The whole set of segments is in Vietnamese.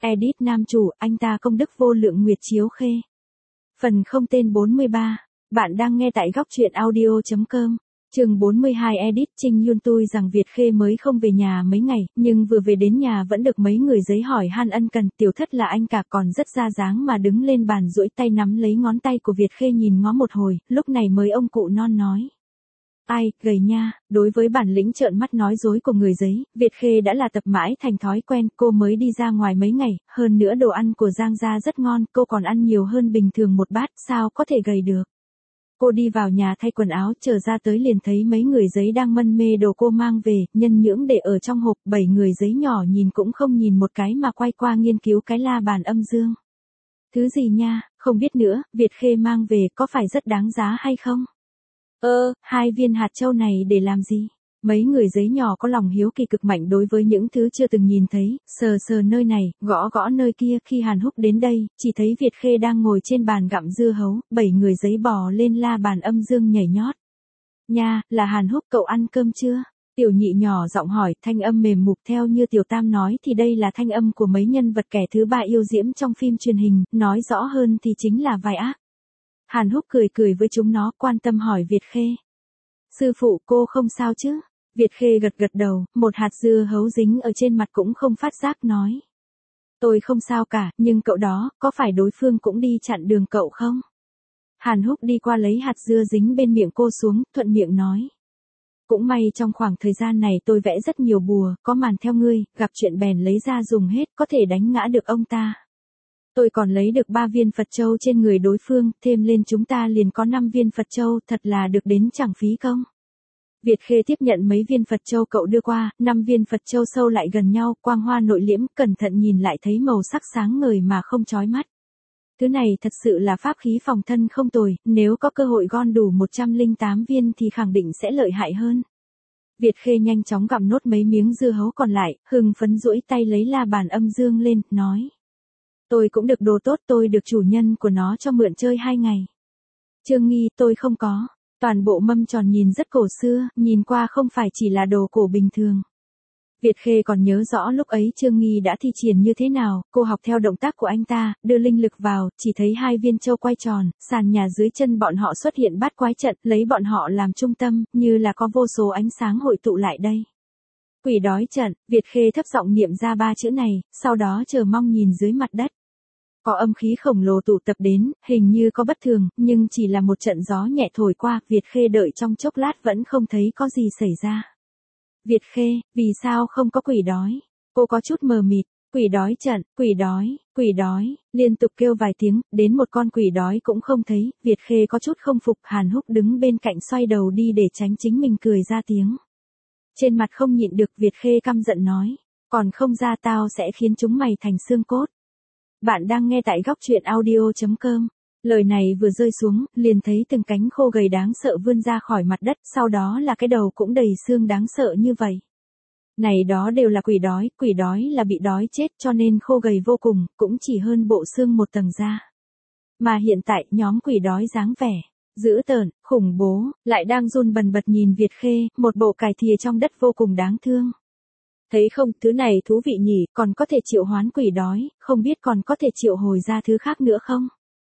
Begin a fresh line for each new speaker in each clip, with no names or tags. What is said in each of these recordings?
Edit nam chủ, anh ta công đức vô lượng Nguyệt Chiếu Khê. Phần không tên 43. Bạn đang nghe tại góc truyện audio.com. Chương 42 Edit Trinh Yun tui rằng Việt Khê mới không về nhà mấy ngày, nhưng vừa về đến nhà vẫn được mấy người giấy hỏi han ân cần, tiểu thất là anh cả còn rất ra dáng mà đứng lên bàn duỗi tay nắm lấy ngón tay của Việt Khê nhìn ngó một hồi, lúc này mới ông cụ non nói. Ai, gầy nha, đối với bản lĩnh trợn mắt nói dối của người giấy, Việt Khê đã là tập mãi thành thói quen, cô mới đi ra ngoài mấy ngày, hơn nữa đồ ăn của Giang gia rất ngon, cô còn ăn nhiều hơn bình thường một bát, sao có thể gầy được. Cô đi vào nhà thay quần áo, trở ra tới liền thấy mấy người giấy đang mân mê đồ cô mang về, nhân nhưỡng để ở trong hộp, 7 người giấy nhỏ nhìn cũng không nhìn một cái mà quay qua nghiên cứu cái la bàn âm dương. Thứ gì nha, không biết nữa, Việt Khê mang về có phải rất đáng giá hay không? 2 viên hạt châu này để làm gì? Mấy người giấy nhỏ có lòng hiếu kỳ cực mạnh đối với những thứ chưa từng nhìn thấy, sờ sờ nơi này, gõ gõ nơi kia. Khi Hàn Húc đến đây, chỉ thấy Việt Khê đang ngồi trên bàn gặm dưa hấu, 7 người giấy bò lên la bàn âm dương nhảy nhót. Nha, là Hàn Húc, cậu ăn cơm chưa? Tiểu nhị nhỏ giọng hỏi, thanh âm mềm mục. Theo như Tiểu Tam nói thì đây là thanh âm của mấy nhân vật kẻ thứ ba yêu diễm trong phim truyền hình, nói rõ hơn thì chính là vai ác. Hàn Húc cười cười với chúng nó, quan tâm hỏi Việt Khê. Sư phụ, cô không sao chứ? Việt Khê gật gật đầu, một hạt dưa hấu dính ở trên mặt cũng không phát giác nói. Tôi không sao cả, nhưng cậu đó, có phải đối phương cũng đi chặn đường cậu không? Hàn Húc đi qua lấy hạt dưa dính bên miệng cô xuống, thuận miệng nói. Cũng may trong khoảng thời gian này tôi vẽ rất nhiều bùa, có màn theo ngươi, gặp chuyện bèn lấy ra dùng hết, có thể đánh ngã được ông ta. Tôi còn lấy được 3 viên Phật Châu trên người đối phương, thêm lên chúng ta liền có 5 viên Phật Châu, thật là được đến chẳng phí công. Việt Khê tiếp nhận mấy viên Phật Châu cậu đưa qua, 5 viên Phật Châu sâu lại gần nhau, quang hoa nội liễm, cẩn thận nhìn lại thấy màu sắc sáng ngời mà không chói mắt. Thứ này thật sự là pháp khí phòng thân không tồi, nếu có cơ hội gom đủ 108 viên thì khẳng định sẽ lợi hại hơn. Việt Khê nhanh chóng gặm nốt mấy miếng dưa hấu còn lại, hưng phấn duỗi tay lấy la bàn âm dương lên, nói. Tôi cũng được đồ tốt, tôi được chủ nhân của nó cho mượn chơi 2 ngày. Trương Nghi, tôi không có. Toàn bộ mâm tròn nhìn rất cổ xưa, nhìn qua không phải chỉ là đồ cổ bình thường. Việt Khê còn nhớ rõ lúc ấy Trương Nghi đã thi triển như thế nào, cô học theo động tác của anh ta, đưa linh lực vào, chỉ thấy 2 viên châu quay tròn, sàn nhà dưới chân bọn họ xuất hiện bát quái trận, lấy bọn họ làm trung tâm, như là có vô số ánh sáng hội tụ lại đây. Quỷ đói trận, Việt Khê thấp giọng niệm ra 3 chữ này, sau đó chờ mong nhìn dưới mặt đất. Có âm khí khổng lồ tụ tập đến, hình như có bất thường, nhưng chỉ là một trận gió nhẹ thổi qua, Việt Khê đợi trong chốc lát vẫn không thấy có gì xảy ra. Việt Khê, vì sao không có quỷ đói? Cô có chút mờ mịt, quỷ đói trận, quỷ đói, liên tục kêu vài tiếng, đến một con quỷ đói cũng không thấy, Việt Khê có chút không phục, Hàn Húc đứng bên cạnh xoay đầu đi để tránh chính mình cười ra tiếng. Trên mặt không nhịn được, Việt Khê căm giận nói, còn không ra tao sẽ khiến chúng mày thành xương cốt. Bạn đang nghe tại góc truyện audio.com. Lời này vừa rơi xuống, liền thấy từng cánh khô gầy đáng sợ vươn ra khỏi mặt đất, sau đó là cái đầu cũng đầy xương đáng sợ như vậy. Này đó đều là quỷ đói là bị đói chết cho nên khô gầy vô cùng, cũng chỉ hơn bộ xương một tầng da. Mà hiện tại, nhóm quỷ đói dáng vẻ dữ tợn, khủng bố, lại đang run bần bật nhìn Việt Khê, một bộ cải thìa trong đất vô cùng đáng thương. Thấy không, thứ này thú vị nhỉ, còn có thể triệu hoán quỷ đói, không biết còn có thể triệu hồi ra thứ khác nữa không?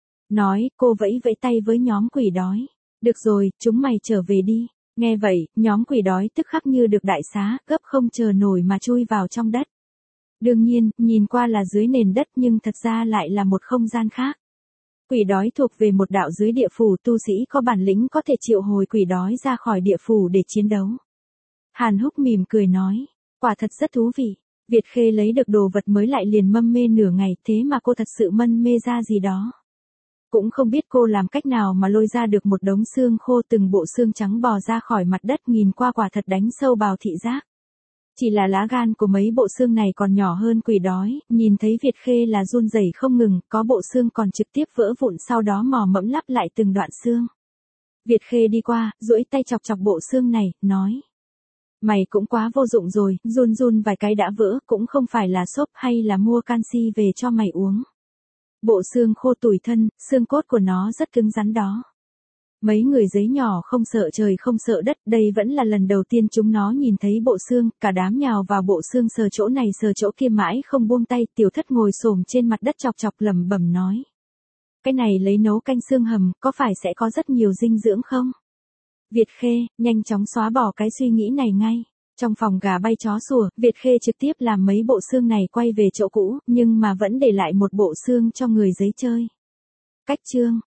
Nói, cô vẫy vẫy tay với nhóm quỷ đói. Được rồi, chúng mày trở về đi. Nghe vậy, nhóm quỷ đói tức khắc như được đại xá, gấp không chờ nổi mà chui vào trong đất. Đương nhiên, nhìn qua là dưới nền đất nhưng thật ra lại là một không gian khác. Quỷ đói thuộc về một đạo dưới địa phủ, tu sĩ có bản lĩnh có thể triệu hồi quỷ đói ra khỏi địa phủ để chiến đấu. Hàn Húc mỉm cười nói. Quả thật rất thú vị. Việt Khê lấy được đồ vật mới lại liền mâm mê nửa ngày, thế mà cô thật sự mân mê ra gì đó. Cũng không biết cô làm cách nào mà lôi ra được một đống xương khô, từng bộ xương trắng bò ra khỏi mặt đất, nhìn qua quả thật đánh sâu vào thị giác. Chỉ là lá gan của mấy bộ xương này còn nhỏ hơn quỷ đói, nhìn thấy Việt Khê là run rẩy không ngừng, có bộ xương còn trực tiếp vỡ vụn sau đó mò mẫm lắp lại từng đoạn xương. Việt Khê đi qua, duỗi tay chọc chọc bộ xương này, nói. Mày cũng quá vô dụng rồi, run vài cái đã vỡ, cũng không phải là xốp hay là mua canxi về cho mày uống. Bộ xương khô tủi thân, xương cốt của nó rất cứng rắn đó. Mấy người giấy nhỏ không sợ trời không sợ đất, đây vẫn là lần đầu tiên chúng nó nhìn thấy bộ xương, cả đám nhào vào bộ xương sờ chỗ này sờ chỗ kia mãi không buông tay, Tiểu Thất ngồi xổm trên mặt đất chọc chọc lẩm bẩm nói. Cái này lấy nấu canh xương hầm, có phải sẽ có rất nhiều dinh dưỡng không? Việt Khê, nhanh chóng xóa bỏ cái suy nghĩ này ngay. Trong phòng gà bay chó sủa, Việt Khê trực tiếp làm mấy bộ xương này quay về chỗ cũ, nhưng mà vẫn để lại một bộ xương cho người giấy chơi. Cách chương